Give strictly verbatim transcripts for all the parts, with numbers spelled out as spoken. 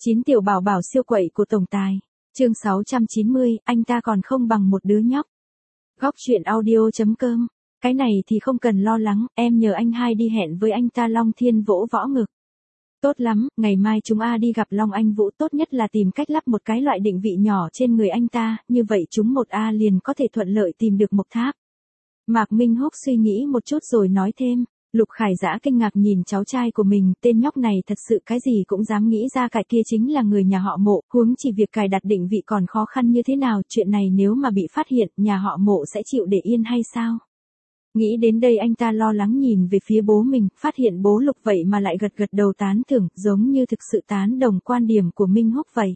Chín tiểu bảo bảo siêu quậy của tổng tài. Chương sáu trăm chín mươi, anh ta còn không bằng một đứa nhóc. Góc truyện audio.com. Cái này thì không cần lo lắng, em nhờ anh hai đi hẹn với anh ta. Long Thiên vỗ võ ngực. Tốt lắm, ngày mai chúng a đi gặp Long Anh Vũ, tốt nhất là tìm cách lắp một cái loại định vị nhỏ trên người anh ta, như vậy chúng một a liền có thể thuận lợi tìm được Mộc Tháp. Mạc Minh Húc suy nghĩ một chút rồi nói thêm. Lục Khải Dã kinh ngạc nhìn cháu trai của mình, tên nhóc này thật sự cái gì cũng dám nghĩ ra, cái kia chính là người nhà họ Mộ, huống chỉ việc cài đặt định vị còn khó khăn như thế nào, chuyện này nếu mà bị phát hiện, nhà họ Mộ sẽ chịu để yên hay sao? Nghĩ đến đây anh ta lo lắng nhìn về phía bố mình, phát hiện bố Lục vậy mà lại gật gật đầu tán thưởng, giống như thực sự tán đồng quan điểm của Minh Húc vậy.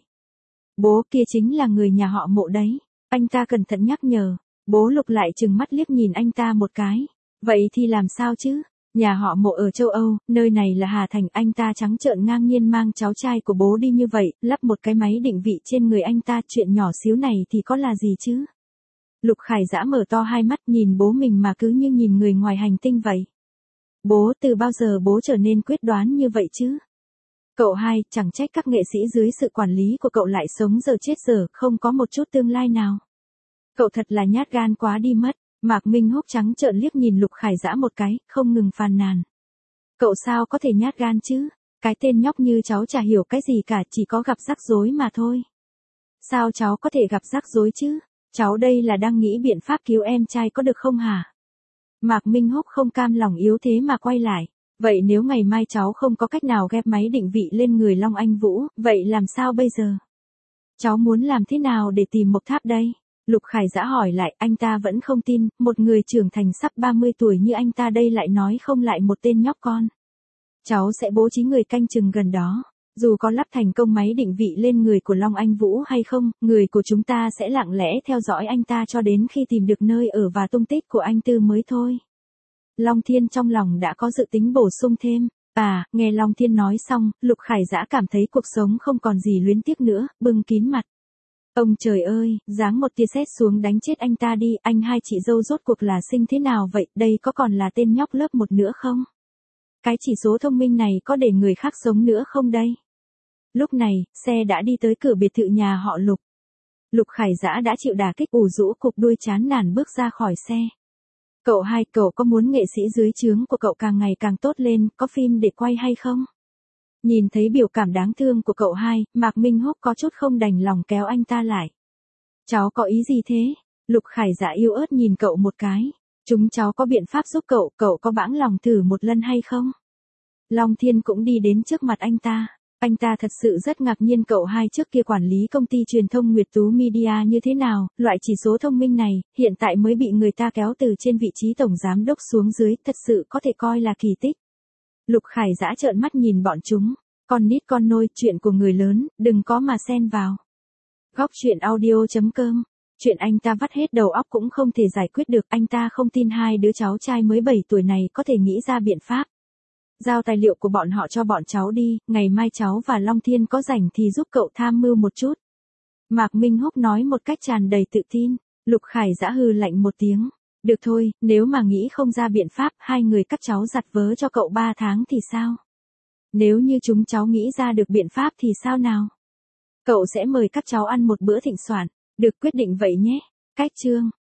Bố kia chính là người nhà họ Mộ đấy, anh ta cẩn thận nhắc nhở. Bố Lục lại trừng mắt liếc nhìn anh ta một cái. Vậy thì làm sao chứ? Nhà họ Mộ ở châu Âu, nơi này là Hà Thành, anh ta trắng trợn ngang nhiên mang cháu trai của bố đi như vậy, lắp một cái máy định vị trên người anh ta, chuyện nhỏ xíu này thì có là gì chứ? Lục Khải Dã mở to hai mắt nhìn bố mình mà cứ như nhìn người ngoài hành tinh vậy. Bố, từ bao giờ bố trở nên quyết đoán như vậy chứ? Cậu hai, chẳng trách các nghệ sĩ dưới sự quản lý của cậu lại sống giờ chết giờ, không có một chút tương lai nào. Cậu thật là nhát gan quá đi mất. Mạc Minh Húc trắng trợn liếc nhìn Lục Khải Dã một cái, không ngừng phàn nàn. Cậu sao có thể nhát gan chứ? Cái tên nhóc như cháu chả hiểu cái gì cả, chỉ có gặp rắc rối mà thôi. Sao cháu có thể gặp rắc rối chứ? Cháu đây là đang nghĩ biện pháp cứu em trai có được không hả? Mạc Minh Húc không cam lòng yếu thế mà quay lại. Vậy nếu ngày mai cháu không có cách nào ghép máy định vị lên người Long Anh Vũ, vậy làm sao bây giờ? Cháu muốn làm thế nào để tìm Mộc Tháp đây? Lục Khải Dã hỏi lại, anh ta vẫn không tin, một người trưởng thành sắp ba mươi tuổi như anh ta đây lại nói không lại một tên nhóc con. Cháu sẽ bố trí người canh chừng gần đó. Dù có lắp thành công máy định vị lên người của Long Anh Vũ hay không, người của chúng ta sẽ lặng lẽ theo dõi anh ta cho đến khi tìm được nơi ở và tung tích của anh Tư mới thôi. Long Thiên trong lòng đã có dự tính bổ sung thêm. À, nghe Long Thiên nói xong, Lục Khải Dã cảm thấy cuộc sống không còn gì luyến tiếc nữa, bưng kín mặt. Ông trời ơi, giáng một tia sét xuống đánh chết anh ta đi, anh hai chị dâu rốt cuộc là sinh thế nào vậy, đây có còn là tên nhóc lớp một nữa không? Cái chỉ số thông minh này có để người khác sống nữa không đây? Lúc này, xe đã đi tới cửa biệt thự nhà họ Lục. Lục Khải Dã đã chịu đả kích, ủ rũ cục đuôi chán nản bước ra khỏi xe. Cậu hai, cậu có muốn nghệ sĩ dưới trướng của cậu càng ngày càng tốt lên, có phim để quay hay không? Nhìn thấy biểu cảm đáng thương của cậu hai, Mạc Minh Húc có chút không đành lòng kéo anh ta lại. Cháu có ý gì thế? Lục Khải Dã yếu ớt nhìn cậu một cái. Chúng cháu có biện pháp giúp cậu, cậu có bãng lòng thử một lần hay không? Long Thiên cũng đi đến trước mặt anh ta. Anh ta thật sự rất ngạc nhiên cậu hai trước kia quản lý công ty truyền thông Nguyệt Tú Media như thế nào, loại chỉ số thông minh này, hiện tại mới bị người ta kéo từ trên vị trí tổng giám đốc xuống dưới, thật sự có thể coi là kỳ tích. Lục Khải Dã trợn mắt nhìn bọn chúng. Con nít con nôi, chuyện của người lớn, đừng có mà xen vào. Góc truyện audio.com. Chuyện anh ta vắt hết đầu óc cũng không thể giải quyết được, anh ta không tin hai đứa cháu trai mới bảy tuổi này có thể nghĩ ra biện pháp. Giao tài liệu của bọn họ cho bọn cháu đi, ngày mai cháu và Long Thiên có rảnh thì giúp cậu tham mưu một chút. Mạc Minh Húc nói một cách tràn đầy tự tin. Lục Khải Dã hừ lạnh một tiếng. Được thôi, nếu mà nghĩ không ra biện pháp, hai người cắt cháu giặt vớ cho cậu ba tháng thì sao? Nếu như chúng cháu nghĩ ra được biện pháp thì sao nào? Cậu sẽ mời các cháu ăn một bữa thịnh soạn. Được, quyết định vậy nhé. Cách chương.